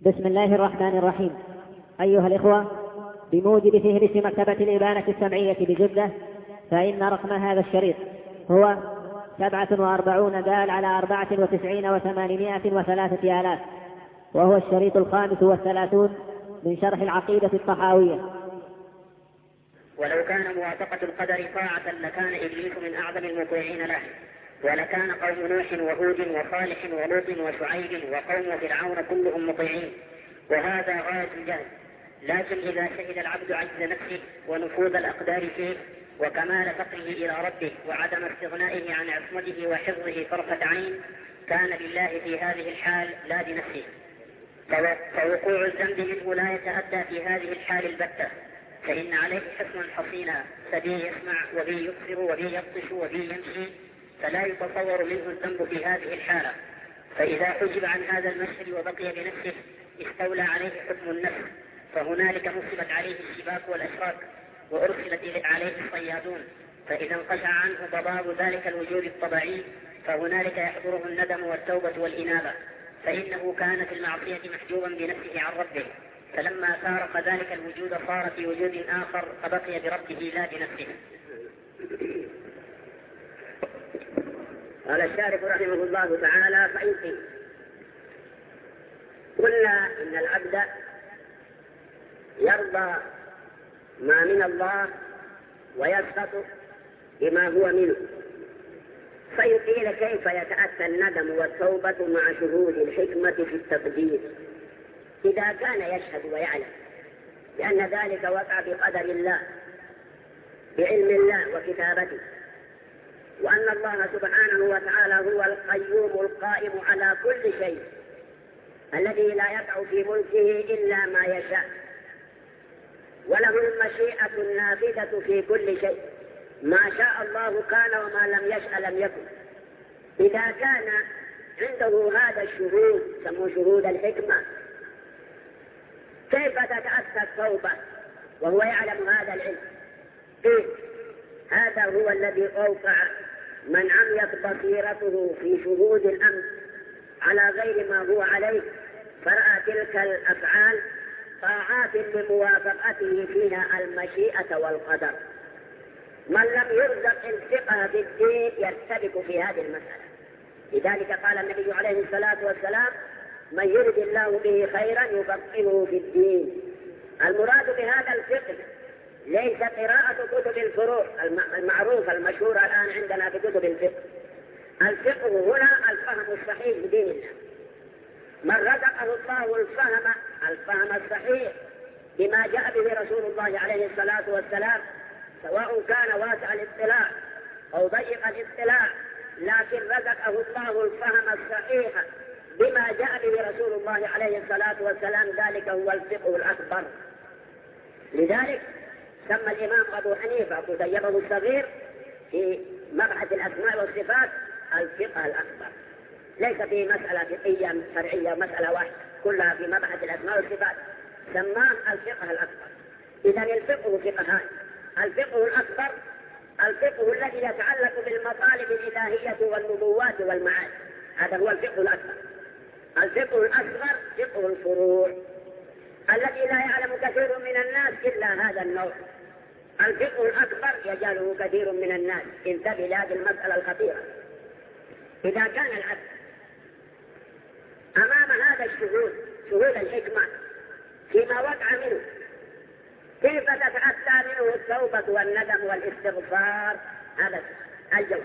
بسم الله الرحمن الرحيم. أيها الإخوة، بموجب فهرس مكتبة الإبانة السمعية بجدة، فإن رقم هذا الشريط هو 47 دال على 94 و803 آلاف، وهو الشريط 35 من شرح العقيدة الطحاوية. ولو كان موافقة القدر طاعة لكان إبليس من أعظم المطيعين له، ولكان قوم نوح وهود وصالح ولوط وشعيب وقوم فرعون كلهم مطيعين، وهذا غاية الجهل. لكن إذا شهد العبد عجز نفسه ونفوذ الأقدار فيه وكمال فقره إلى ربه وعدم استغنائه عن عصمته وحفظه طرفة عين، كان لله في هذه الحال لا بنفسه، فوقوع الذنب منه لا يتأدى في هذه الحال البتة، فإن عليه حصنا حصينا فبي يسمع وبي يبصر وبي يبطش وبي يمشي، فلا يتصور منه الذنب في هذه الحالة. فإذا حجب عن هذا المشهد وبقي بنفسه استولى عليه حكم النفس، فهنالك نصبت عليه الشباك والأشراك وأرسلت عليه الصيادون، فإذا انقشع عنه ضباب ذلك الوجود الطبيعي فهنالك يحضره الندم والتوبة والإنابة، فإنه كان في المعصية محجوبا بنفسه عن ربه، فلما فارق ذلك الوجود صار في وجود آخر فبقي بربه لا بنفسه. قال الشارح رحمه الله تعالى: فإن قيل قلنا إن العبد يرضى ما من الله ويسخط بما هو منه، فإن قيل كيف يتأتى الندم والتوبة مع شهود الحكمة في التقدير إذا كان يشهد ويعلم لأن ذلك وقع بقدر الله بعلم الله وكتابته، وأن الله سبحانه وتعالى هو القيوم القائم على كل شيء الذي لا يقع في ملكه إلا ما يشاء، وله المشيئة النافذة في كل شيء، ما شاء الله كان وما لم يشأ لم يكن. إذا كان عنده هذا الشهود سموه شهود الحكمة، كيف تتأتى التوبة وهو يعلم هذا العلم؟ إيه؟ هذا هو الذي أوقع من عميت بصيرته في شهود الأمر على غير ما هو عليه، فرأى تلك الأفعال طاعات لموافقته فيها المشيئة والقدر. من لم يرزق الفقه في الدين يرتبك في هذه المسألة. لذلك قال النبي عليه الصلاة والسلام: من يرد الله به خيرا يفقهه في الدين. المراد بهذا الفقه ليس قراءة كتب الفروع المعروفة المشهورة الآن عندنا في كتب الفقه. الفقه هنا الفهم الصحيح بدين الله. من رزقه الله الفهم الصحيح بما جاء به رسول الله عليه الصلاة والسلام، سواء كان واسع الاطلاع أو ضيق الاطلاع، لكن رزقه الله الفهم الصحيح بما جاء به رسول الله عليه الصلاة والسلام، ذلك هو الفقه الأكبر. لذلك سمى الإمام أبو حنيفة كتيبه الصغير في مبحث الأسماء والصفات الفقه الأكبر، ليس في مسألة فقهية شرعية مسألة واحدة، كلها في مبحث الأسماء والصفات، سماه الفقه الأكبر. إذن الفقه فقهان: الفقه الأكبر الفقه الذي يتعلق بالمطالب الإلهية والنبوات والمعاد، هذا هو الفقه الأكبر. الفقه الأصغر فقه الفروع الذي لا يعلم كثير من الناس إلا هذا النوع. الفقه الأكبر يجهله كثير من الناس. انتبه لهذه المسألة الخطيرة. إذا كان العبد أمام هذا الشهود شهود الحكمة فيما وقع منه، كيف تتأتى منه التوبة والندم والاستغفار؟ هذا الجواب.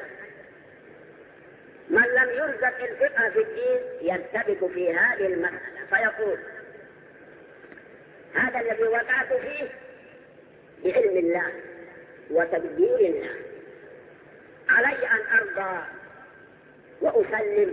من لم يرزق الفقه في الدين يرتبك في هذه المسألة فيقول: هذا الذي وقعت فيه بعلم الله وتقدير الله، علي أن أرضى وأسلم،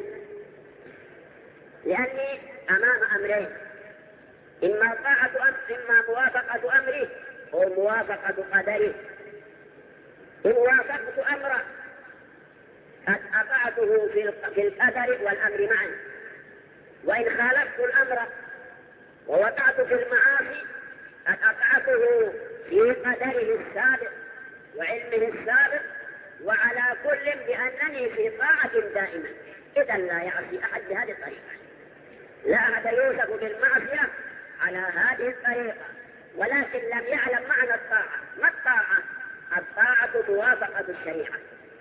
لأني أمام أمرين: إما موافقة أمره أو موافقة قدره. إن وافقت أمره قد أطعته في القدر والأمر معا، وإن خالفت الأمر ووقعت في المعاصي قد أطعته في قدره السابق وعلمه السابق، وعلى كل بأنني في طاعة دائمة. إذا لا يعصي أحد بهذه الطريقة، لا بعد يوسف بالمعصية على هذه الطريقة، ولكن لم يعلم معنى الطاعة. ما الطاعة؟ الطاعة موافقة الشريعة.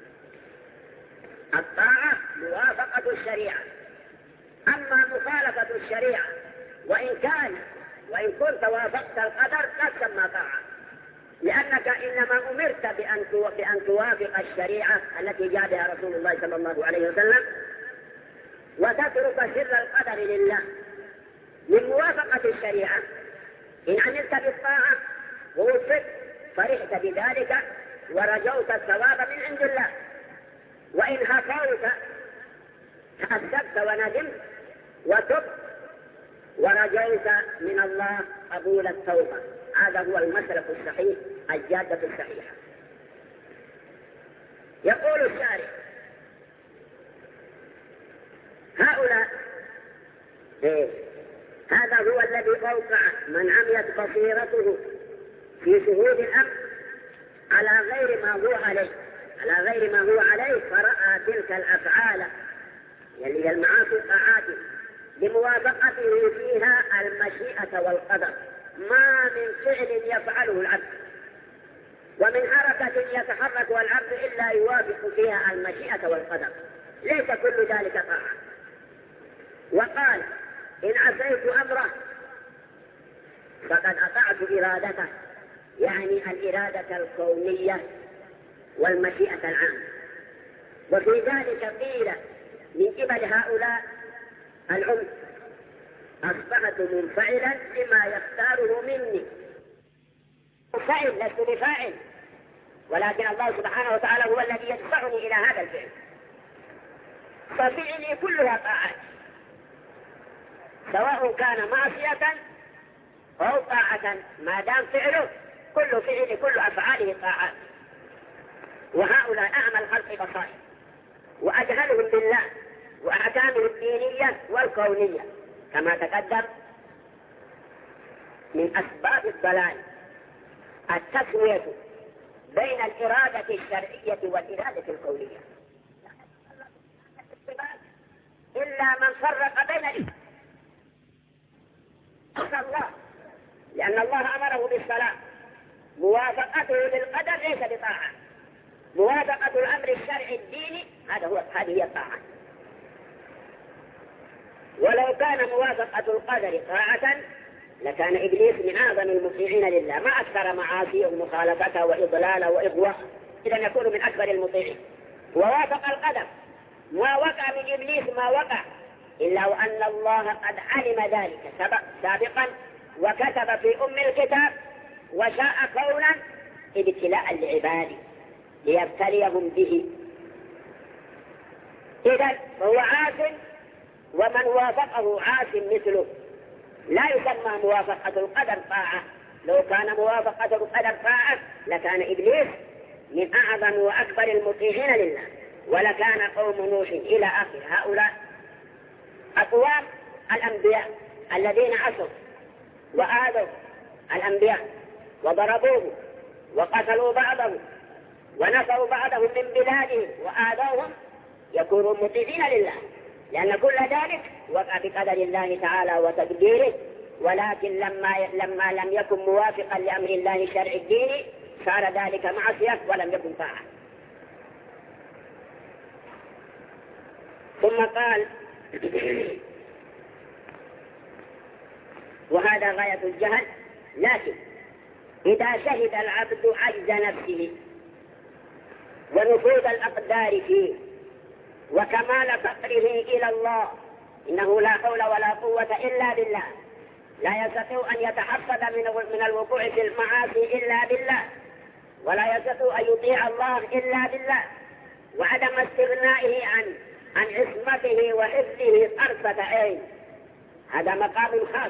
الطاعة موافقة الشريعة. أما مخالفة الشريعة وإن كنت وافقت القدر لا تسمى طاعة، لأنك إنما أمرت بأن توافق الشريعة التي جاء بها رسول الله صلى الله عليه وسلم، وتترك سر القدر لله من موافقة الشريعة. إن عملت بالطاعة ووفقت فرحت بذلك ورجوت الثواب من عند الله، وإن هفوت تأسفت وندمت وتبت ورجوت من الله قبول التوبة. هذا هو المسلك الصحيح، الجادة الصحيحة. يقول الشارع: هؤلاء هذا هو الذي أوقع من عميت بصيرته في شهود الأمر على غير ما هو عليه فرأى تلك الأفعال يعني المعاصي الطاعات لموافقته فيها المشيئة والقدر. ما من فعل يفعله العبد ومن حركة يتحركها العبد إلا يوافق فيها المشيئة والقدر، ليس كل ذلك طاعة. وقال: إن عصيت أمره فقد أطعت إرادته، يعني الإرادة الكونية والمشيئة العامة. وفي ذلك قيل من قبل هؤلاء العمد: أصبحت منفعلا لما يختاره مني. منفعل، لست بفاعل، ولكن الله سبحانه وتعالى هو الذي يدفعني إلى هذا الفعل. ففعلي كلها طاعات، سواء كان معصية أو طاعة، ما دام فعله كل أفعاله طاعات. وهؤلاء أعمى الخلق بصائر وأجهلهم بالله وأحكامه الدينية والكونية، كما تقدم. من أسباب الضلال التسوية بين الإرادة الشرعية والإرادة الكونية، إلا من فرق بين الله، لأن الله أمره بالصلاة. موافقته للقدر ليس بطاعة، موافقة الأمر الشرعي الديني هذه هي الطاعة. ولو كان موافقة القدر طاعة لكان إبليس من أعظم المطيعين لله، ما أكثر معاصيه ومخالفته وإضلاله وإغواء، إذا يكون من أكبر المطيعين. ووافق القدر، ما وقع من إبليس ما وقع، إلا وأن الله قد علم ذلك سابقا وكتب في أم الكتاب وشاء كونا ابتلاء لعباده ليبتليهم به. إذن فهو عاص، ومن وافقه عاص مثله. لا يسمى موافقة القدر طاعة، لو كان موافقة القدر طاعة لكان إبليس من أعظم وأكبر المطيعين لله، ولكان قوم نوح إلى آخر هؤلاء أقوام الأنبياء الذين عصوا وآذوا الأنبياء وضربوه وقتلوا بعضهم ونفوا بعضهم من بلادهم وآذوهم، يكونوا مطيعين لله، لأن كل ذلك وقع بقدر الله تعالى وتقديره. ولكن لما لم يكن موافقا لأمر الله الشرعي الديني صار ذلك معصية ولم يكن طاعة. ثم قال: وهذا غاية الجهل، لكن إذا شهد العبد عجز نفسه ونفوذ الأقدار فيه وكمال فقره إلى الله، إنه لا حول ولا قوة إلا بالله، لا يستطيع أن يتحفظ من الوقوع في المعاصي إلا بالله، ولا يستطيع أن يطيع الله إلا بالله، وعدم استغنائه عن عصمته وحفظه طرفة عين، هذا مقام خاص.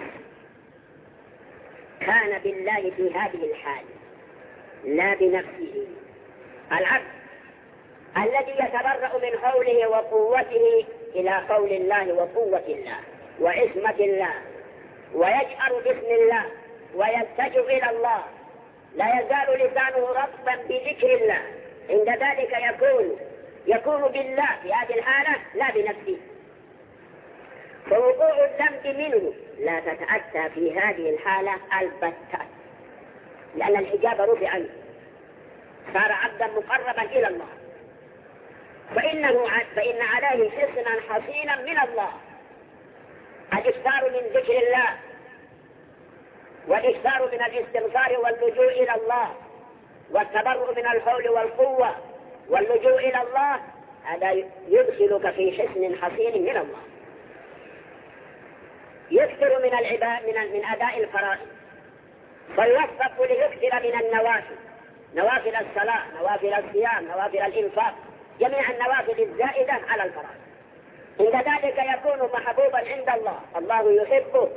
كان بالله في هذه الحال لا بنفسه. العبد الذي يتبرأ من حوله وقوته إلى قول الله وقوة الله وعصمة الله، ويجأر باسم الله ويلتجئ إلى الله، لا يزال لسانه رطبا بذكر الله، عند ذلك يكون بالله في هذه الحالة لا بنفسه. فوقوع الذنب منه لا تتأتى في هذه الحالة البتة، لأن الحجاب رفع عنه، صار عبدا مقربا إلى الله، فإن عليه حصنا حصينا من الله، الإكثار من ذكر الله والإكثار من الاستغفار واللجوء إلى الله والتبرؤ من الحول والقوة واللجوء إلى الله، هذا يدخلك في حصن حصين من الله. يكثر من من أداء الفرائض، فيوفق ليكثر من النوافل، نوافل الصلاة، نوافل الصيام، نوافل الإنفاق، جميع النوافل الزائدة على الفرائض. عند ذلك يكون محبوبا عند الله، الله يحبه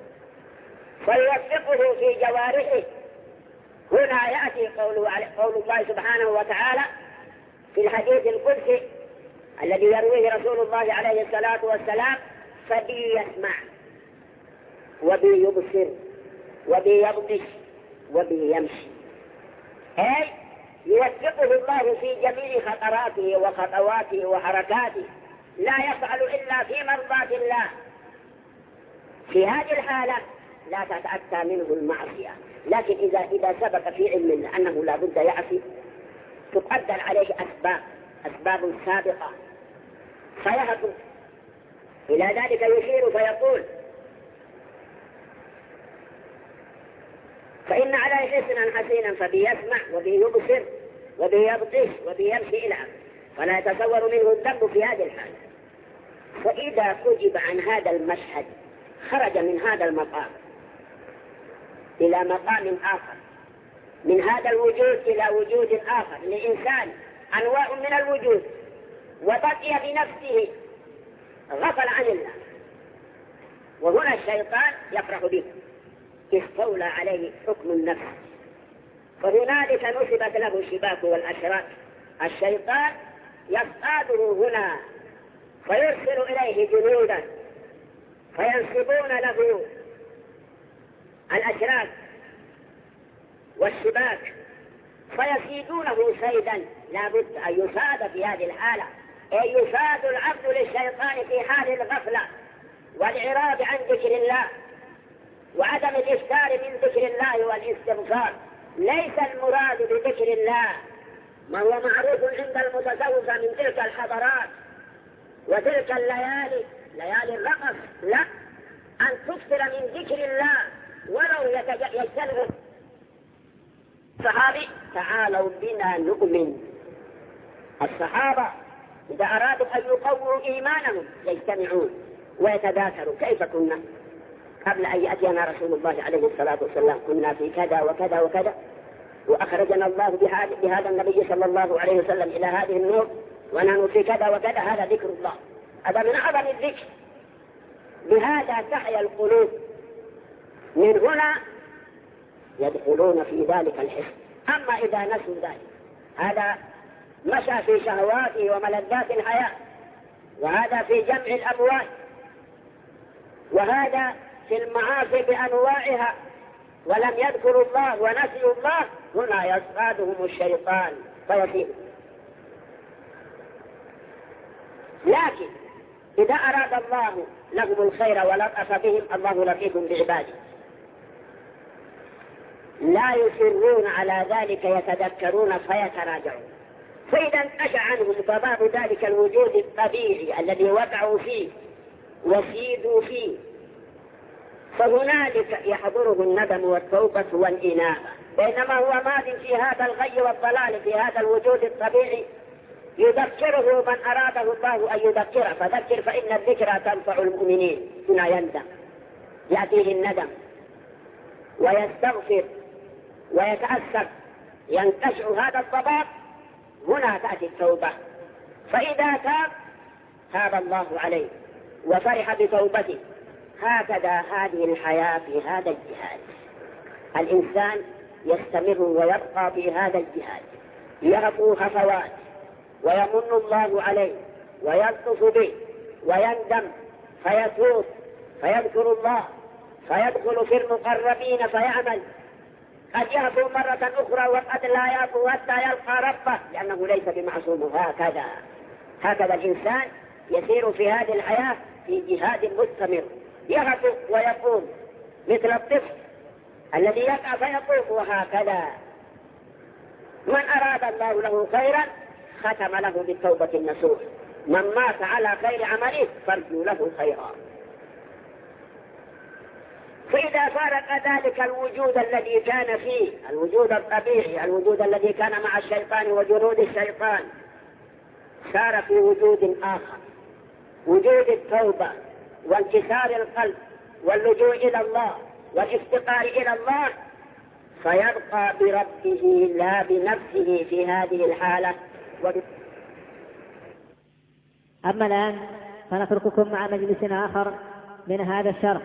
فيوفقه في جوارحه. هنا يأتي قول الله سبحانه وتعالى في الحديث القدسي الذي يرويه رسول الله عليه الصلاة والسلام: فبي يسمع وبي يبصر وبي يبطش وبي يمشي، أي يوفقه الله في جميع خطراته وخطواته وحركاته، لا يفعل إلا في مرضاة الله. في هذه الحالة لا تتأتى منه المعصية، لكن إذا ثبت في علم أنه لا بد يعصي تقدر عليه أسباب سابقة فيهدف إلى ذلك، يشير فيقول: فإن عليه حسنا حسينا فبيسمع وبيبصر وبيبطش وبيمشي إلى آخره، فلا يتصور منه الذنب في هذه الحالة. فإذا كجب عن هذا المشهد خرج من هذا المقام إلى مقام آخر، من هذا الوجود إلى وجود آخر لإنسان، أنواع من الوجود، وبقي بنفسه غفل عن الله، وهنا الشيطان يفرح به، استولى عليه حكم النفس، فهنالك نسبت له الشباك والأشراك. الشيطان يصطاده هنا فيرسل إليه جنودا فينصبون له الأشراك والشباك فيصيدونه صيدا. لا بد أن يصاد في هذه الحالة، أي يصاد العبد للشيطان في حال الغفلة والإعراض عن ذكر الله وعدم الإكثار من ذكر الله والاستغفار. ليس المراد بذكر الله ما هو معروف عند المتصوفة من تلك الحضارات وتلك الليالي، ليالي الرقص، لا، أن تكثر من ذكر الله ولو يجتنب الصحابي: تعالوا بنا نؤمن. الصحابة إذا أرادوا أن يقووا إيمانهم يجتمعون ويتذاكروا: كيف كنا قبل أن يأتينا رسول الله عليه الصلاة والسلام، كنا في كذا وكذا وكذا، وأخرجنا الله بهذا النبي صلى الله عليه وسلم إلى هذه النور، ونحن في كذا وكذا. هذا ذكر الله، هذا من أعظم الذكر، بهذا تحيا القلوب. من هنا يدخلون في ذلك الحس. أما إذا نسوا ذلك، هذا مشى في شهواته وملذات الحياة، وهذا في جمع الأموال، وهذا في المعاصي بأنواعها، ولم يذكروا الله ونسيوا الله، هنا يصطادهم الشيطان فيصيب. لكن إذا أراد الله لهم الخير ولطف بهم، الله لطيف بعباده، لا يصرون على ذلك، يتذكرون فيتراجعون. فإذا انتشى عنهم فباب ذلك الوجود الطبيعي الذي وقعوا فيه وسيدوا فيه، فهنالك يحضره الندم والتوبة والإنابة. بينما هو ماض في هذا الغي والضلال في هذا الوجود الطبيعي، يذكره من أراده الله أن يذكره، فذكر فإن الذكرى تنفع المؤمنين. هنا يندم، يأتيه الندم ويستغفر ويتأسف، ينتشع هذا الضباب. هنا تأتي التوبة، فإذا تاب الله عليه وفرح بتوبته. هكذا هذه الحياة في هذا الجهاد، الإنسان يستمر ويبقى في هذا الجهاد، يهفو هفوات، ويمن الله عليه ويلطف به ويندم فيتوب فيذكر الله فيدخل في المقربين فيعمل. قد يهفو مرة أخرى وقد لا يهفو حتى يلقى ربه، لأنه ليس بمعصوم. هكذا الإنسان يسير في هذه الحياة في جهاد مستمر يهبط ويقوم مثل الطفل الذي يقع فيقوم، وهكذا من أراد الله له خيرا ختم له بالتوبة النصوح، من مات على خير عمله فارجو له خيرا. فإذا فارق ذلك الوجود الذي كان فيه، الوجود الطبيعي، الوجود الذي كان مع الشيطان وجنود الشيطان، صار في وجود آخر، وجود التوبة وانكسار القلب واللجوء إلى الله والافتقار إلى الله، فيبقى بربه لا بنفسه في هذه الحالة. أما الآن فنترككم مع مجلس آخر من هذا الشرح.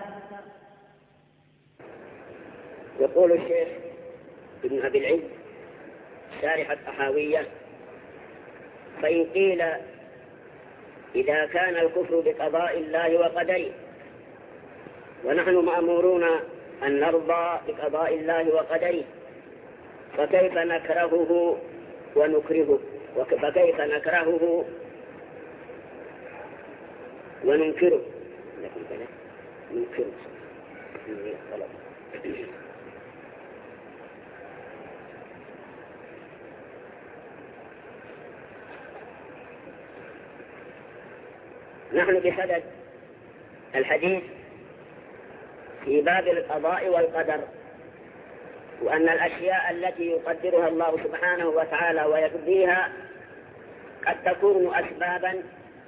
يقول الشيخ ابن أبي العز شارح الطحاوية: فإن قيل إذا كان الكفر بقضاء الله وقدره ونحن مأمورون أن نرضى بقضاء الله وقدره، فكيف نكرهه ونكرهه؟ فكيف نكرهه وننكره؟ نحن بصدد الحديث في باب القضاء والقدر، وأن الأشياء التي يقدرها الله سبحانه وتعالى ويقضيها قد تكون أسبابا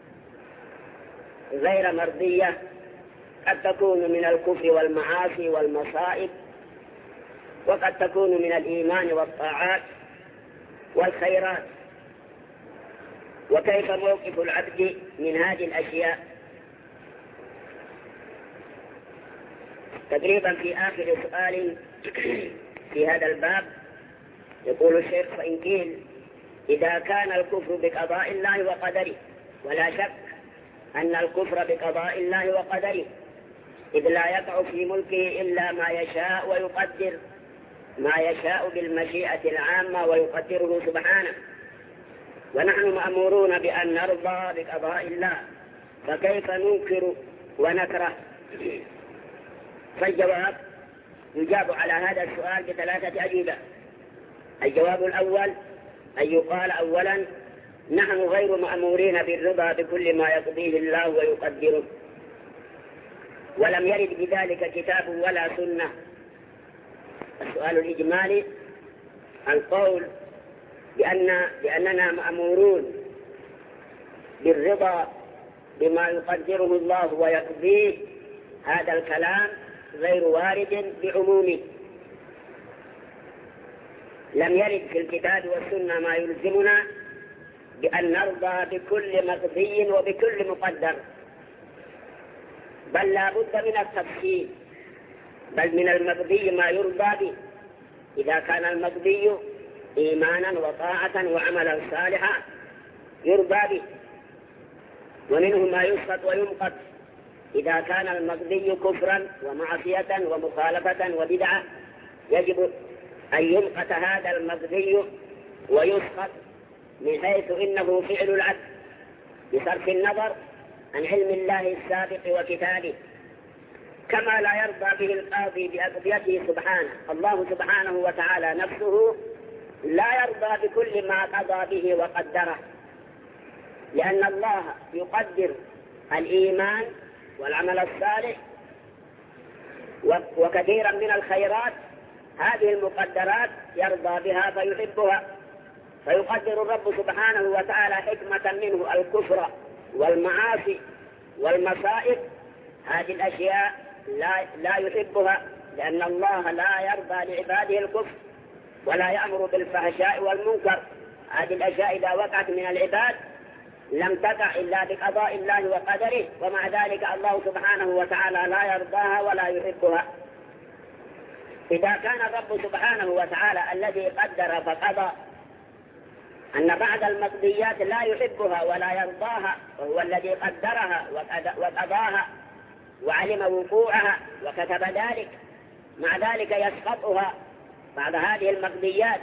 غير مرضية، قد تكون من الكفر والمعاصي والمصائب، وقد تكون من الإيمان والطاعات والخيرات. وكيف موقف العبد من هذه الأشياء؟ تقريبا في آخر سؤال في هذا الباب يقول الشيخ: فإن قيل إذا كان الكفر بقضاء الله وقدره، ولا شك أن الكفر بقضاء الله وقدره إذ لا يقع في ملكه إلا ما يشاء ويقدر ما يشاء بالمشيئة العامة ويقدره سبحانه، ونحن مأمورون بأن نرضى بقضاء الله، فكيف ننكر ونكره؟ فالجواب يجاب على هذا السؤال بثلاثة أجوبة. الجواب الأول أن يقال أولا: نحن غير مأمورين بالرضا بكل ما يقضيه الله ويقدره، ولم يرد بذلك كتاب ولا سنة. السؤال الإجمالي: القول بأننا مأمورون بالرضا بما يقدره الله ويقضيه، هذا الكلام غير وارد بعمومه، لم يرد في الكتاب والسنة ما يلزمنا بأن نرضى بكل مقضي وبكل مقدر، بل لا بد من التفصيل، بل من المقضي ما يرضى به إذا كان المقضي إيمانا وطاعة وعملا صالحا يرضى به، ومنه ما يسقط ويمقت إذا كان المقضي كفرا ومعصية ومخالفة وبدعة، يجب أن يمقت هذا المقضي ويسقط من حيث إنه فعل العبد بصرف النظر عن علم الله السابق وكتابه، كما لا يرضى به القاضي بأقضيته سبحانه. الله سبحانه وتعالى نفسه لا يرضى بكل ما قضى به وقدره، لأن الله يقدر الإيمان والعمل الصالح وكثيرا من الخيرات، هذه المقدرات يرضى بها فيحبها، فيقدر الرب سبحانه وتعالى حكمة منه الكفر والمعاصي والمصائب، هذه الأشياء لا يحبها، لأن الله لا يرضى لعباده الكفر ولا يأمر بالفحشاء والمنكر. هذه الأشياء إذا وقعت من العباد لم تقع إلا بقضاء الله وقدره، ومع ذلك الله سبحانه وتعالى لا يرضاها ولا يحبها. إذا كان الرب سبحانه وتعالى الذي قدر فقضى أن بعض المقضيات لا يحبها ولا يرضاها، وهو الذي قدرها وقضاها وعلم وقوعها وكتب ذلك، مع ذلك يسقطها بعد هذه المقضيات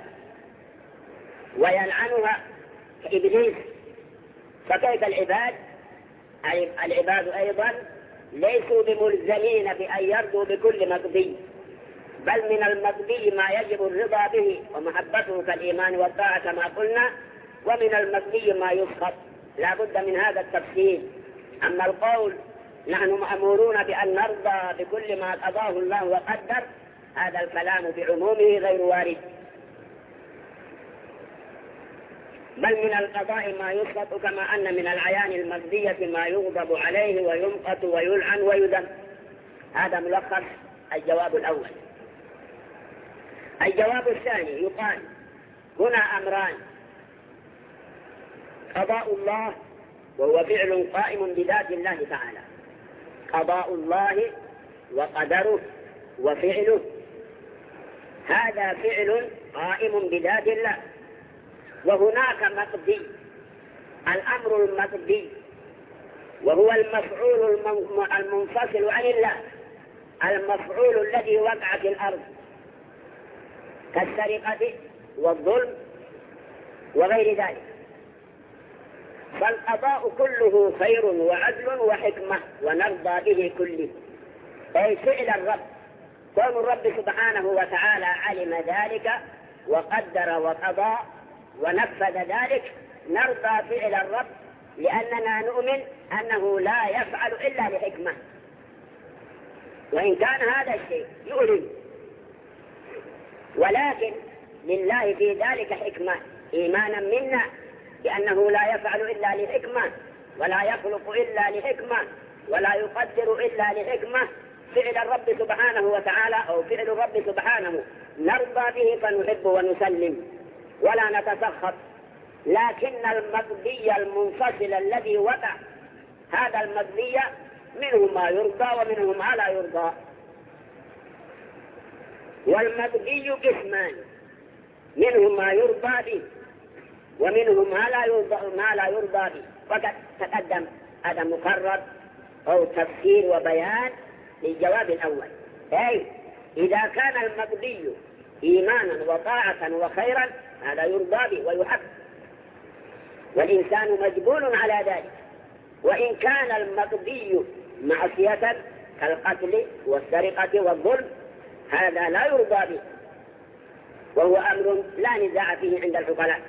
ويلعنها كإبليس، فكيف العباد العباد أيضا ليسوا بملزمين بأن يرضوا بكل مقضي، بل من المقضي ما يجب الرضا به ومحبته كالإيمان والطاعة كما قلنا، ومن المقضي ما يسخط، لا بد من هذا التفصيل. أما القول نحن مأمورون بأن نرضى بكل ما قضاه الله وقدر، هذا الكلام بعمومه غير وارد، بل من القضاء ما يسقط، كما أن من العيان المقضية ما يغضب عليه ويمقت ويلعن ويذم. هذا ملخص الجواب الأول. الجواب الثاني يقال هنا أمران: قضاء الله وهو فعل قائم بذات الله تعالى، قضاء الله وقدره وفعله، هذا فعل قائم بذات الله. وهناك مقضي، الأمر المقضي وهو المفعول المنفصل عن الله، المفعول الذي وقع في الأرض كالسرقة والظلم وغير ذلك. فالقضاء كله خير وعدل وحكمة ونرضى به كله، أي فعل الرب، كون الرب سبحانه وتعالى علم ذلك وقدر وقضى ونفذ ذلك، نرضى فعل الرب لأننا نؤمن أنه لا يفعل إلا لحكمة، وإن كان هذا الشيء يؤلم، ولكن لله في ذلك حكمة، إيمانا منا بأنه لا يفعل إلا لحكمة، ولا يخلق إلا لحكمة، ولا يقدر إلا لحكمة. فعل الرب سبحانه وتعالى أو فعل الرب سبحانه نرضى به فنحب ونسلم ولا نتسخط. لكن المقضي المنفصل الذي وقع، هذا المقضي منه ما يرضى ومنه ما لا يرضى. والمقضي قسمان: منه ما يرضى به ومنه ما لا يرضى به. وقد تقدم هذا مكرر أو تفسير وبيان للجواب الأول، أي إذا كان المقضي إيمانا وطاعة وخيرا هذا يرضى به ويحب، والإنسان مجبول على ذلك. وإن كان المقضي معصية كالقتل والسرقة والظلم هذا لا يرضى به، وهو أمر لا نزاع فيه عند العقلاء.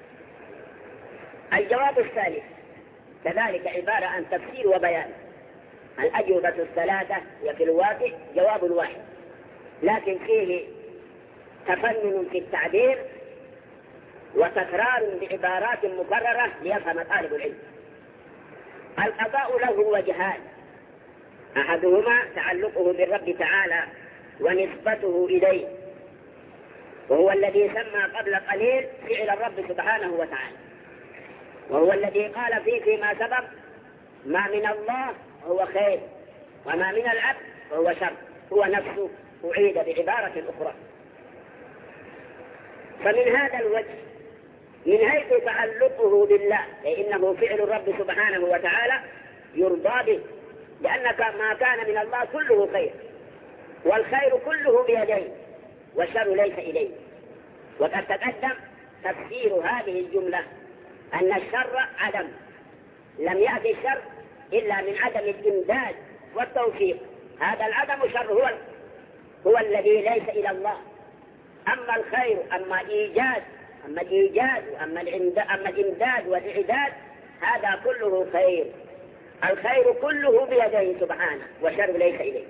الجواب الثالث كذلك عبارة عن تفسير وبيان. الأجوبة الثلاثة هي في الواقع جواب واحد، لكن فيه تفنن في التعبير وتكرار بعبارات مكررة ليفهم طالب العلم. القضاء له وجهان: أحدهما تعلقه بالرب تعالى ونسبته إليه، وهو الذي سمى قبل قليل فعل الرب سبحانه وتعالى، وهو الذي قال فيه فيما سبق: ما من الله هو خير وما من العبد هو شر، هو نفسه أعيد بعبارة أخرى. فمن هذا الوجه من حيث تعلقه بالله، فإنه فعل الرب سبحانه وتعالى يرضى به، لأن ما كان من الله كله خير، والخير كله بيديه والشر ليس إليه. وقد تقدم تفسير هذه الجملة أن الشر عدم، لم يأتي الشر إلا من عدم الإمداد والتوفيق، هذا العدم شر هو الذي ليس إلى الله. أما الخير أما الإيجاد أما الإمداد والإعداد هذا كله خير، الخير كله بيده سبحانه والشر ليس إليه.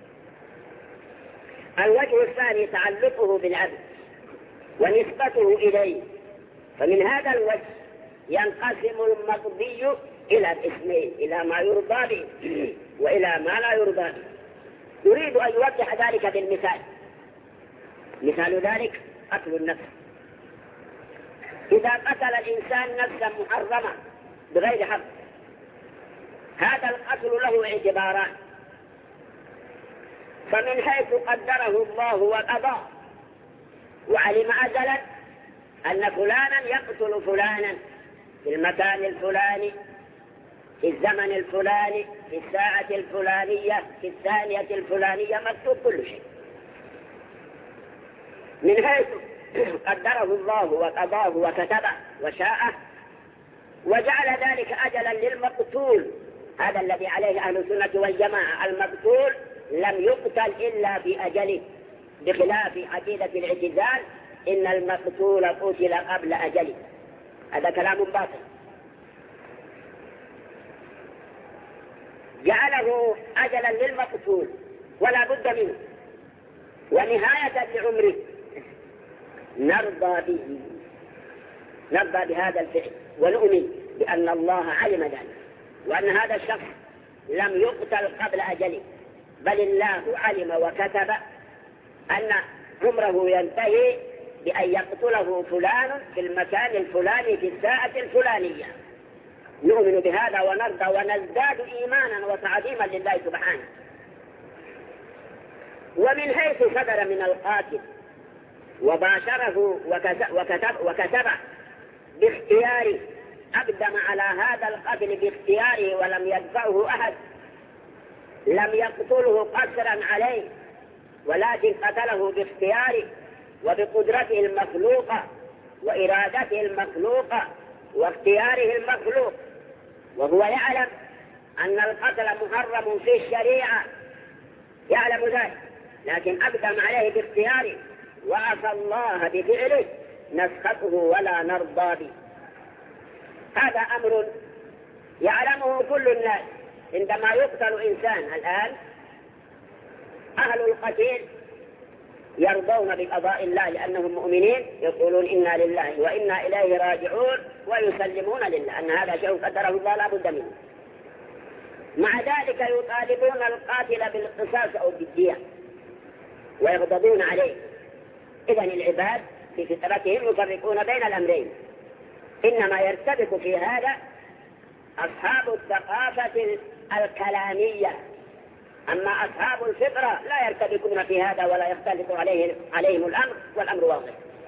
الوجه الثاني تعلقه بالعبد ونسبته إليه، فمن هذا الوجه ينقسم المقضي إلى قسمين: إلى ما يرضى به وإلى ما لا يرضى به. يريد أن يوضح ذلك بالمثال. مثال ذلك قتل النفس. إذا قتل الإنسان نفسا محرمة بغير حق، هذا القتل له اعتبارات: فمن حيث قدره الله وقضى وعلم أزلا أن فلانا يقتل فلانا في المكان الفلاني في الزمن الفلاني في الساعة الفلانية في الثانية الفلانية، مكتوب كل شيء. من حيث قدره الله وقضاه وكتبه وشاءه وجعل ذلك أجلا للمقتول هذا الذي عليه أهل السنة والجماعة. المقتول لم يقتل إلا بأجله، بخلاف عقيدة الاعتزال إن المقتول قتل قبل أجله. هذا كلام باطل. جعله أجلا للمقتول ولا بد منه ونهاية لعمره، نرضى بهذا الفعل ونؤمن بأن الله علم ذلك، وأن هذا الشخص لم يقتل قبل أجله، بل الله علم وكتب أن عمره ينتهي بأن يقتله فلان في المكان الفلاني في الساعة الفلانية. نؤمن بهذا ونرضى ونزداد إيمانا وتعظيما لله سبحانه. ومن حيث صدر من القاتل وباشره وكتب باختياره، أقدم على هذا القتل باختياره ولم يدفعه أحد، لم يقتله قسرا عليه، ولكن قتله باختياره وبقدرته المخلوقة وإرادته المخلوقة واختياره المخلوق، وهو يعلم أن القتل محرم في الشريعة، يعلم ذلك، لكن أقدم عليه باختياره وعصى الله بفعله، نسخطه ولا نرضى به. هذا أمر يعلمه كل الناس. عندما يقتل إنسان الآن، أهل القتيل يرضون بقضاء الله لأنهم مؤمنين، يقولون إنا لله وإنا إليه راجعون، ويسلمون لله أن هذا شيء قدره الله لا بد منه. مع ذلك يطالبون القاتل بالقصاص أو بالدية ويغضبون عليه. إذن العباد في فطرتهم يفرقون بين الأمرين، إنما يرتبك في هذا أصحاب الثقافة الكلامية، أما أصحاب الفطرة لا يرتبكون في هذا ولا يختلف عليهم الأمر، والأمر واضح.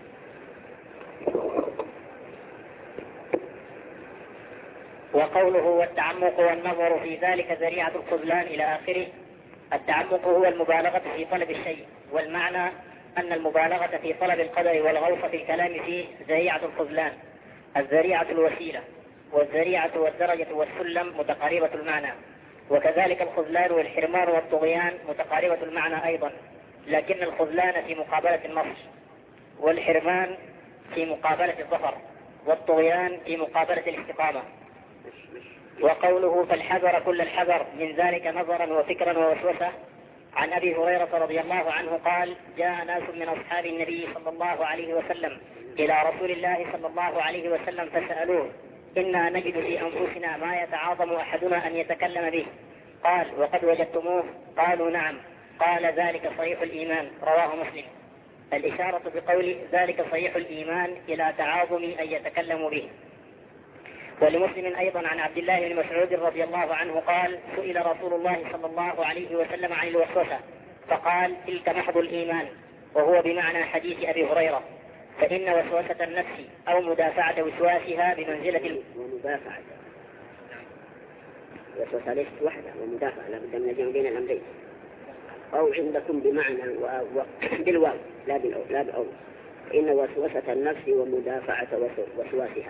وقوله والتعمق والنظر في ذلك ذريعة الخذلان إلى آخره. التعمق هو المبالغة في طلب الشيء، والمعنى أن المبالغة في طلب القدر والغوص في الكلام فيه ذريعة الخذلان. الذريعة الوسيلة، والذريعة والدرجة والسلم متقاربة المعنى، وكذلك الخذلان والحرمان والطغيان متقاربة المعنى أيضا، لكن الخذلان في مقابلة النصر، والحرمان في مقابلة الظفر، والطغيان في مقابلة الاستقامة. وقوله فالحذر كل الحذر من ذلك نظرا وفكرا ووسوسة. عن أبي هريرة رضي الله عنه قال جاء ناس من أصحاب النبي صلى الله عليه وسلم إلى رسول الله صلى الله عليه وسلم فسألوه إنا نجد في أنفسنا ما يتعاظم أحدنا أن يتكلم به. قال وقد وجدتموه؟ قالوا نعم. قال ذلك صحيح الإيمان. رواه مسلم. الإشارة بقول ذلك صحيح الإيمان إلى تعاظم أن يتكلموا به. ولمسلم أيضا عن عبد الله بن مسعود رضي الله عنه قال سئل رسول الله صلى الله عليه وسلم عن الوسوسة فقال تلك محض الإيمان، وهو بمعنى حديث أبي هريرة، فإن وسوسة النفس أو مدافعة وسواسها بمنزلة ومدافعة وسوسة ليست وحدة، ومدافعة لا بد من الجمع بين الأمرين، أو عندكم بمعنى بالواو لا بالأول، فإن وسوسة النفس ومدافعة وسواسها.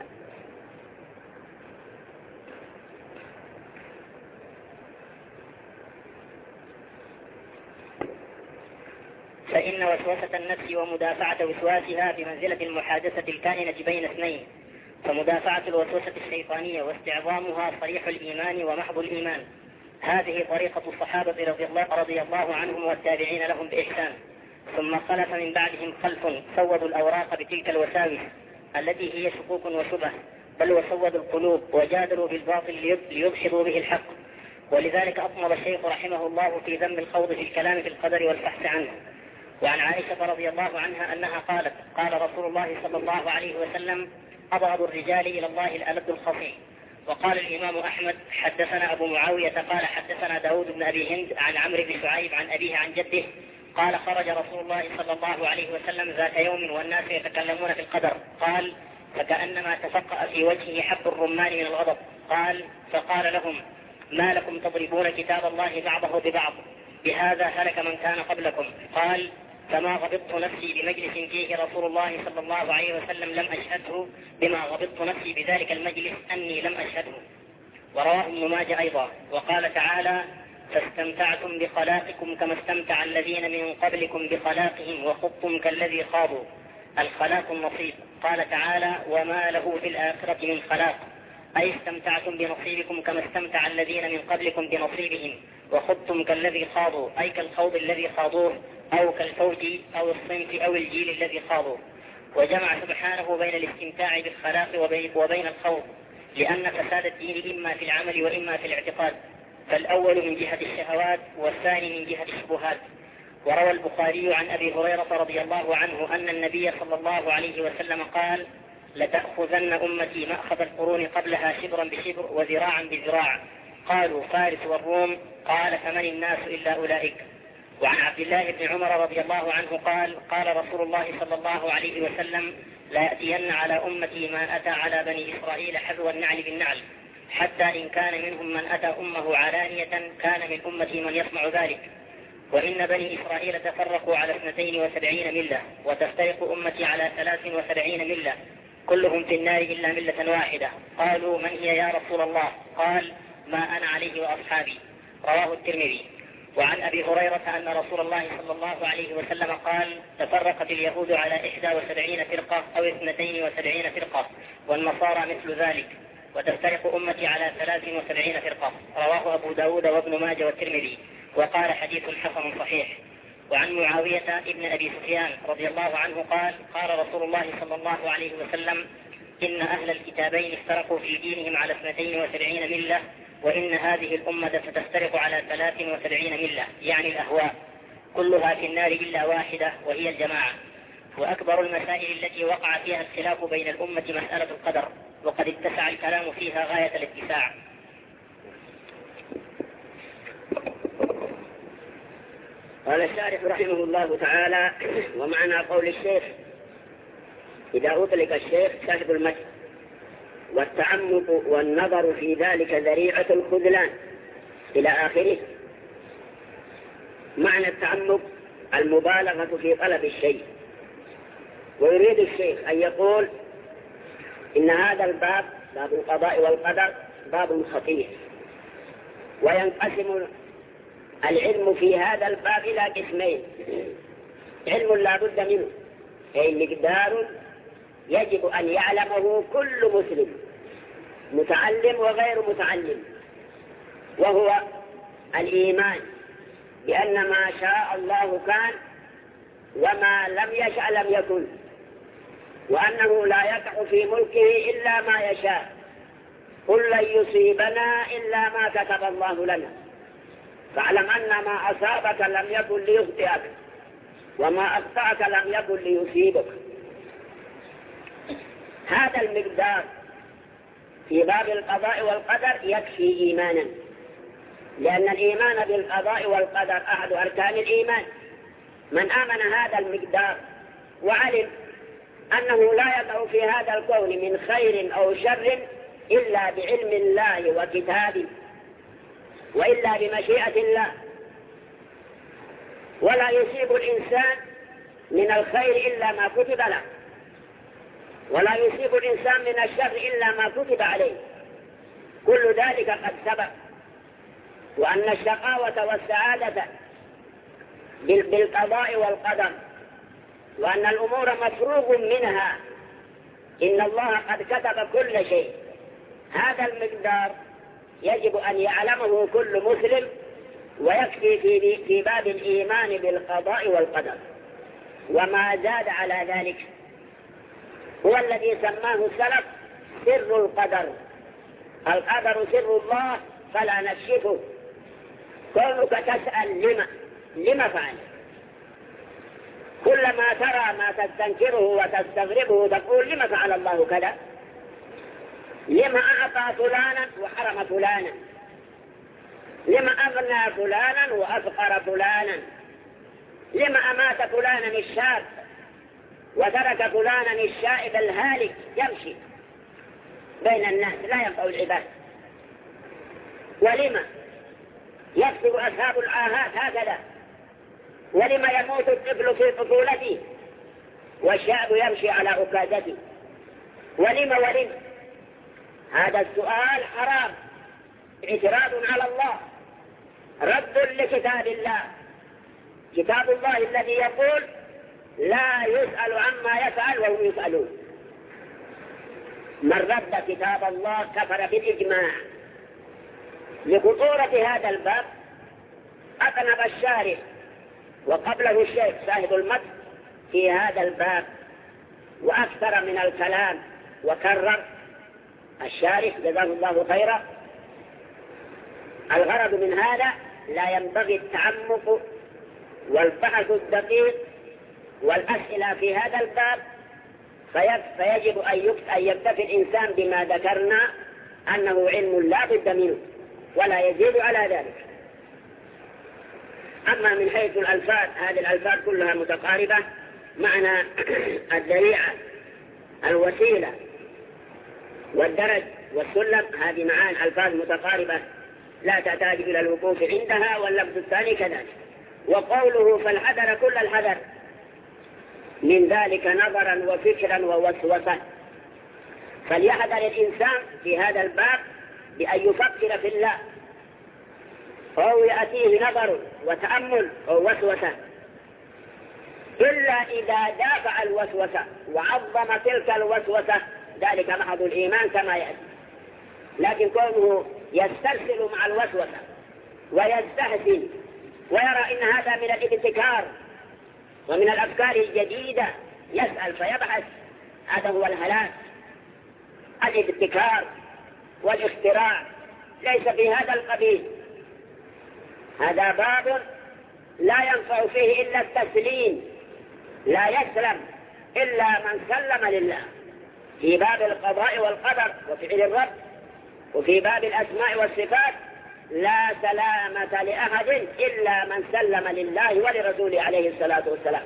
فإن وسوسة النفس ومدافعة وسواسها بمنزلة المحادثة الكائنة بين اثنين، فمدافعة الوسوسة الشيطانية واستعظامها صريح الإيمان ومحض الإيمان. هذه طريقة الصحابة رضي الله عنهم والتابعين لهم بإحسان. ثم خلف من بعدهم خلف سودوا الأوراق بتلك الوساوس التي هي شكوك وشبه، بل وسودوا القلوب وجادلوا بالباطل ليدحضوا به الحق. ولذلك أطمر الشيخ رحمه الله في ذم الخوض في الكلام في القدر والبحث عنه. وعن عائشة رضي الله عنها أنها قالت قال رسول الله صلى الله عليه وسلم أبغض الرجال إلى الله الألد الخفي. وقال الإمام أحمد حدثنا أبو معاوية قال حدثنا داود بن أبي هند عن عمرو بن شعيب عن أبيه عن جده قال خرج رسول الله صلى الله عليه وسلم ذات يوم والناس يتكلمون في القدر، قال فكأنما تفقأ في وجهه حب الرمان من الغضب. قال فقال لهم ما لكم تضربون كتاب الله بعضه ببعض، بهذا هلك من كان قبلكم. قال فما غضبت نفسي بمجلس فيه رسول الله صلى الله عليه وسلم لم أشهده بما غضبت نفسي بذلك المجلس أني لم أشهده. ورواه ابن ماجه أيضا. وقال تعالى: فاستمتعتم بخلاقكم كما استمتع الذين من قبلكم بخلاقهم وخضتم كالذي خاضوا. الخلاق النصيب. قال تعالى: وما له في الآخرة من خلاق، أي استمتعتم بنصيبكم كما استمتع الذين من قبلكم بنصيبهم، وخضتم كالذي خاضوا، أي كالخوض الذي خاضوه، أو كالفوج أو الصنف أو الجيل الذي خاضوه. وجمع سبحانه بين الاستمتاع بالخلاق وبين الخوض، لأن فساد الدين إما في العمل وإما في الاعتقاد، فالأول من جهة الشهوات والثاني من جهة الشبهات. وروى البخاري عن أبي هريرة رضي الله عنه أن النبي صلى الله عليه وسلم قال: لتأخذن أمتي مأخذ القرون قبلها شبرا بشبر وذراعا بذراع. قالوا: فارس والروم. قال: فمن الناس إلا أولئك. وعن عبد الله بن عمر رضي الله عنه قال: قال رسول الله صلى الله عليه وسلم: لا يأتين على أمتي ما أتى على بني إسرائيل حذو النعل بالنعل، حتى إن كان منهم من أتى أمه علانية كان من أمتي من يصنع ذلك. وإن بني إسرائيل تفرقوا على 72 ملة، وتفترق أمتي على 73 ملة، كلهم في النار إلا ملة واحدة. قالوا: من هي يا رسول الله؟ قال: ما أنا عليه وأصحابي. رواه الترمذي. وعن أبي هريرة أن رسول الله صلى الله عليه وسلم قال: تفرقت اليهود على 71 فرقة أو 72 فرقة، والنصارى مثل ذلك، وتفترق أمتي على 73 فرقة. رواه أبو داود وابن ماجه والترمذي، وقال: حديث حسن صحيح. وعن معاوية ابن أبي سفيان رضي الله عنه قال: قال رسول الله صلى الله عليه وسلم: إن أهل الكتابين افترقوا في دينهم على 72 ملة، وإن هذه الأمة ستفترق على 73 ملة، يعني الأهواء، كلها في النار إلا واحدة وهي الجماعة. وأكبر المسائل التي وقع فيها الخلاف بين الأمة مسألة القدر، وقد اتسع الكلام فيها غاية الاتساع. قال الشارح رحمه الله تعالى: ومعنى قول الشيخ: إذا أطلق الشيخ صاحب المتن، والتعمق والنظر في ذلك ذريعة الخذلان إلى آخره. معنى التعمق المبالغة في طلب الشيء. ويريد الشيخ أن يقول إن هذا الباب، باب القضاء والقدر، باب خطير، وينقسم العلم في هذا الباب إلى قسمين: علم لا بد منه، أي مقدار يجب أن يعلمه كل مسلم، متعلم وغير متعلم، وهو الإيمان بأن ما شاء الله كان، وما لم يشأ لم يكن، وأنه لا يقع في ملكه إلا ما يشاء. قل لن يصيبنا إلا ما كتب الله لنا، فاعلم أن ما أصابك لم يكن ليخطئك، وما أخطأك لم يكن ليصيبك. هذا المقدار في باب القضاء والقدر يكفي إيمانا، لأن الإيمان بالقضاء والقدر أحد أركان الإيمان. من آمن هذا المقدار وعلم أنه لا يقع في هذا الكون من خير أو شر إلا بعلم الله وكتابه، وإلا بمشيئة الله، ولا يصيب الإنسان من الخير إلا ما كتب له، ولا يصيب الإنسان من الشر إلا ما كتب عليه، كل ذلك قد سبق. وأن الشقاوة والسعادة بالقضاء والقدر، وأن الأمور مفروغ منها، إن الله قد كتب كل شيء. هذا المقدار يجب أن يعلمه كل مسلم، ويكفي في باب الإيمان بالقضاء والقدر. وما زاد على ذلك هو الذي سماه السلف سر القدر. القدر سر الله فلا نكشفه. كونك تسأل لما فعل، كلما ترى ما تستنكره وتستغربه تقول: لما فعل الله كذا؟ لما أعطى فلانا وحرم فلانا؟ لما أغنى فلانا وأفقر فلانا؟ لما أمات فلانا الشاب وترك فلانا الشائب الهالك يمشي بين الناس لا ينفع العباد؟ ولما يكسب أصحاب العاهات هكذا؟ ولما يموت الطفل في طفولته والشاب يمشي على عكازته؟ ولما هذا السؤال حرام اعتراض على الله، رد لكتاب الله، كتاب الله الذي يقول لا يسأل عما يفعل وهم يسألون. من رد كتاب الله كفر بالإجماع. لخطورة هذا الباب أقنب الشارح وقبله الشيخ صاحب المتن في هذا الباب وأكثر من الكلام، وكرر الشارح جزاه الله خيرا. الغرض من هذا لا ينبغي التعمق والبحث الدقيق والأسئلة في هذا الباب، فيجب أن يكتفي الإنسان بما ذكرنا أنه علم لا بد منه ولا يزيد على ذلك. أما من حيث الألفاظ، هذه الألفاظ كلها متقاربة، معنى الذريعة الوسيلة والدرج والسلم، هذه معاني ألفاظ متقاربة لا تحتاج إلى الوقوف عندها، واللفظ الثاني كذلك. وقوله فالحذر كل الحذر من ذلك نظرا وفكرا ووسوسة، فليحذر الإنسان في هذا الباب بأن يفكر في الله، أو يأتيه نظر وتأمل أو وسوسة، إلا إذا دافع الوسوسة وعظم تلك الوسوسة ذلك محض الإيمان كما يأتي. لكن كونه يسترسل مع الوسوسة ويستهزئ ويرى إن هذا من الابتكار ومن الأفكار الجديدة، يسأل فيبحث، هذا هو الهلاك. الابتكار والاختراع ليس في هذا القبيل، هذا باب لا ينفع فيه إلا التسليم، لا يسلم إلا من سلم لله في باب القضاء والقدر وفعل الرب، وفي باب الأسماء والصفات لا سلامة لأحد إلا من سلم لله ولرسوله عليه الصلاة والسلام.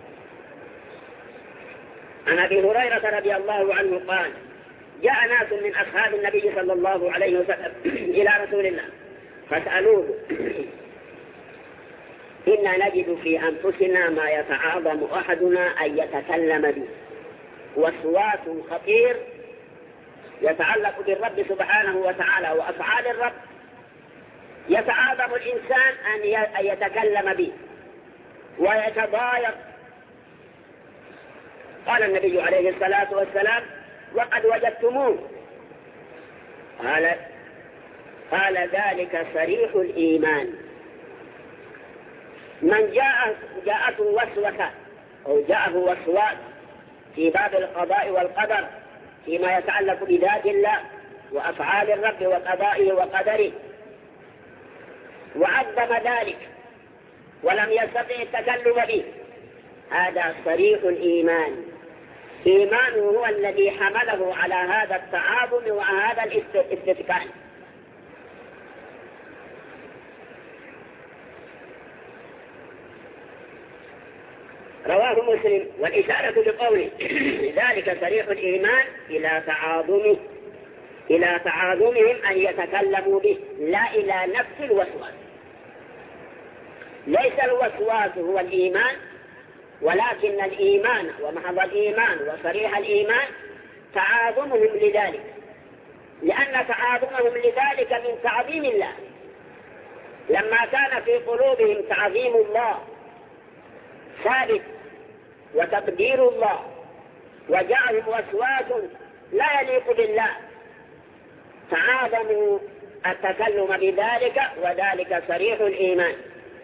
عن أبي هريرة رضي الله عنه قال جاء ناس من أصحاب النبي صلى الله عليه وسلم إلى رسول الله فسألوه إنا نجد في أنفسنا ما يتعاظم أحدنا أن يتكلم به، وسواس خطير يتعلق بالرب سبحانه وتعالى وأفعال الرب، يتعاظم الإنسان أن يتكلم به ويتضايق. قال النبي عليه الصلاة والسلام وقد وجدتموه؟ قال ذلك صريح الإيمان. من جاءته وسوسة أو جاءه وسواس في باب القضاء والقدر فيما يتعلق بذات الله وأفعال الرب وقضائه وقدره، وعظم ذلك ولم يستطع التكلم به، هذا صريح الإيمان. إيمانه هو الذي حمله على هذا التعاظم وهذا الاستتكان. رواه مسلم. والإشارة بقوله ذلك صريح الإيمان إلى تعاظمهم أن يتكلموا به، لا إلى نفس الوسواس. ليس الوسواس هو الإيمان، ولكن الإيمان ومحض الإيمان وصريح الإيمان تعاظمهم لذلك، لأن تعاظمهم لذلك من تعظيم الله. لما كان في قلوبهم تعظيم الله ثابت وتقدير الله وجعلهم وسواس لا يليق بالله، تعاظموا التكلم بذلك، وذلك صريح الإيمان.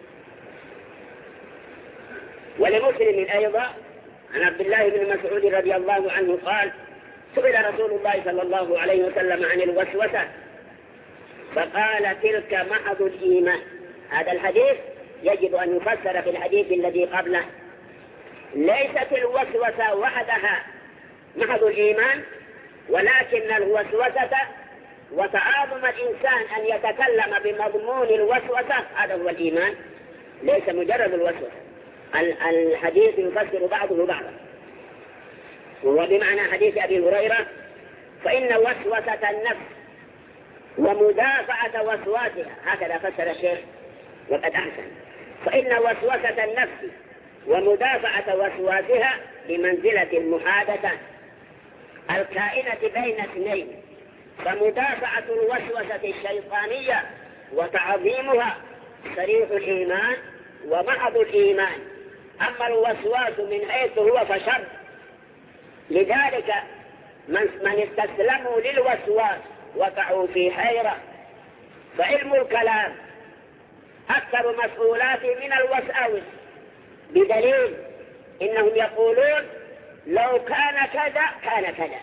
ولمسلم أيضا عن عبد الله بن مسعود رضي الله عنه قال سئل رسول الله صلى الله عليه وسلم عن الوسوسة فقال تلك محض الإيمان. هذا الحديث يجب أن يفسر في الحديث الذي قبله. ليست الوسوسة وحدها محض الإيمان، ولكن الوسوسة وتعاظم الإنسان أن يتكلم بمضمون الوسوسة هذا هو الإيمان، ليس مجرد الوسوسة. الحديث يفسر بعضه بعضا، وهو بمعنى حديث أبي هريرة فإن وسوسة النفس ومدافعة وسواسها، هكذا فسر الشيخ وقد أحسن، فإن وسوسة النفس ومدافعة بمنزلة المحادثة الكائنة بين اثنين فمدافعة الوسوسة الشيطانية وتعظيمها صريح الإيمان ومحض الإيمان. أما الوسواس من حيث هو فشر. لذلك من استسلموا للوسواس وقعوا في حيرة. فعلم الكلام أكثر مسؤولات من الوساوس، بدليل إنهم يقولون لو كان كذا كان كذا،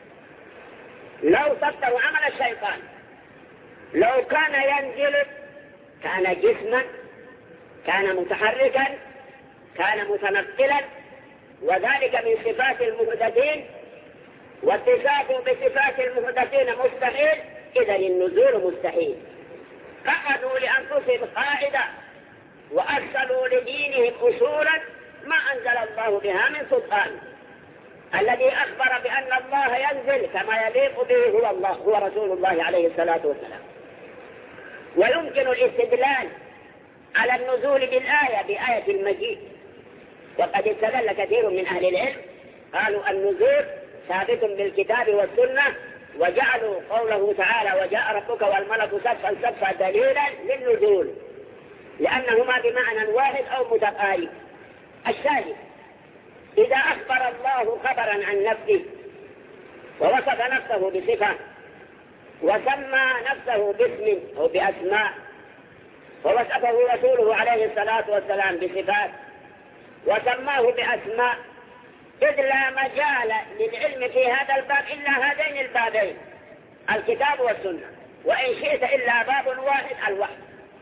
لو صدقوا عمل الشيطان، لو كان ينزل كان جسما، كان متحركا، كان متنقلا، وذلك من صفات المحدثين، واتصافه بصفات المحدثين مستحيل، إذا النزول مستحيل. فقدوا لأنفسهم قاعدة وأرسلوا لدينهم أصولا ما أنزل الله بها من سلطان. الذي أخبر بأن الله ينزل كما يليق به هو الله، هو رسول الله عليه الصلاة والسلام. ويمكن الاستدلال على النزول بالآية بآية المجيء، وقد استدل كثير من أهل العلم قالوا النزول ثابت بالكتاب والسنة، وجعلوا قوله تعالى وجاء ربك والملك صفا صفا دليلا للنزول، لأنهما بمعنى واحد أو متقارب. الشاهد إذا أخبر الله خبرا عن نفسه ووصف نفسه بصفة وسمى نفسه باسم أو بأسماء، ووصفه رسوله عليه الصلاة والسلام بصفات وسماه بأسماء، إذ لا مجال للعلم في هذا الباب إلا هذين البابين الكتاب والسنة، وإن شئت إلا باب واحد الوحي.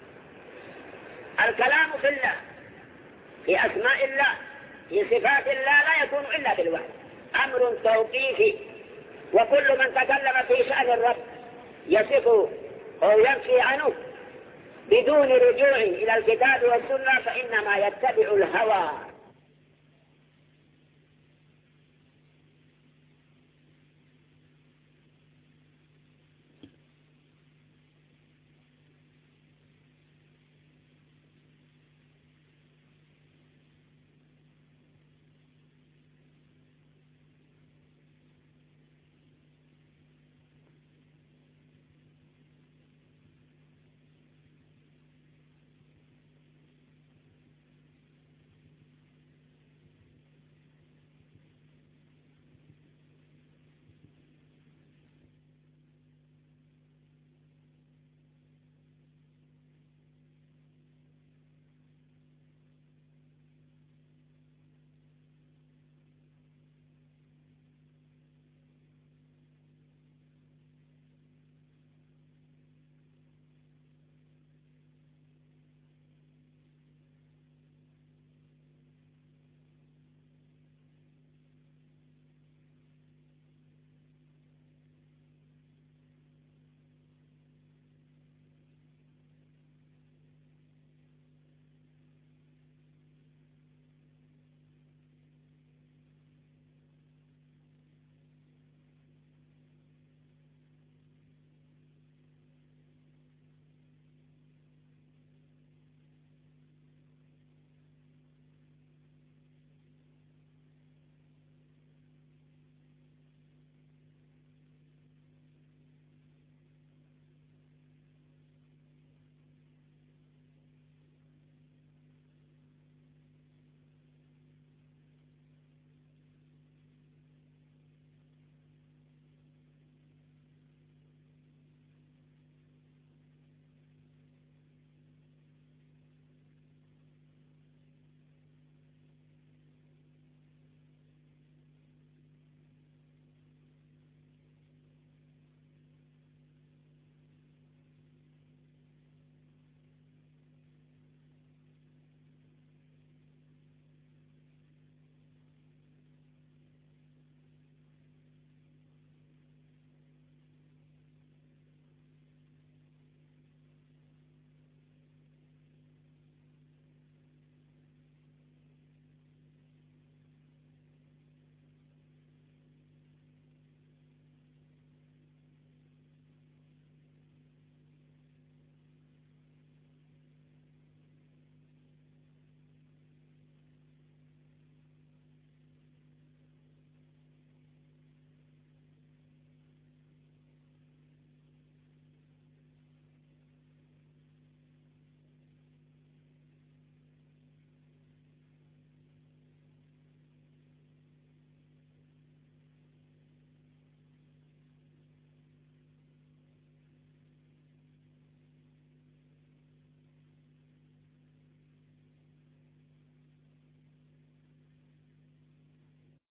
الكلام في الله، في أسماء الله، في صفات الله لا يكون إلا بالوحي، أمر توقيفي. وكل من تكلم في شأن الرب يصف أو ينفي عنه بدون رجوع إلى الكتاب والسنة فإنما يتبع الهوى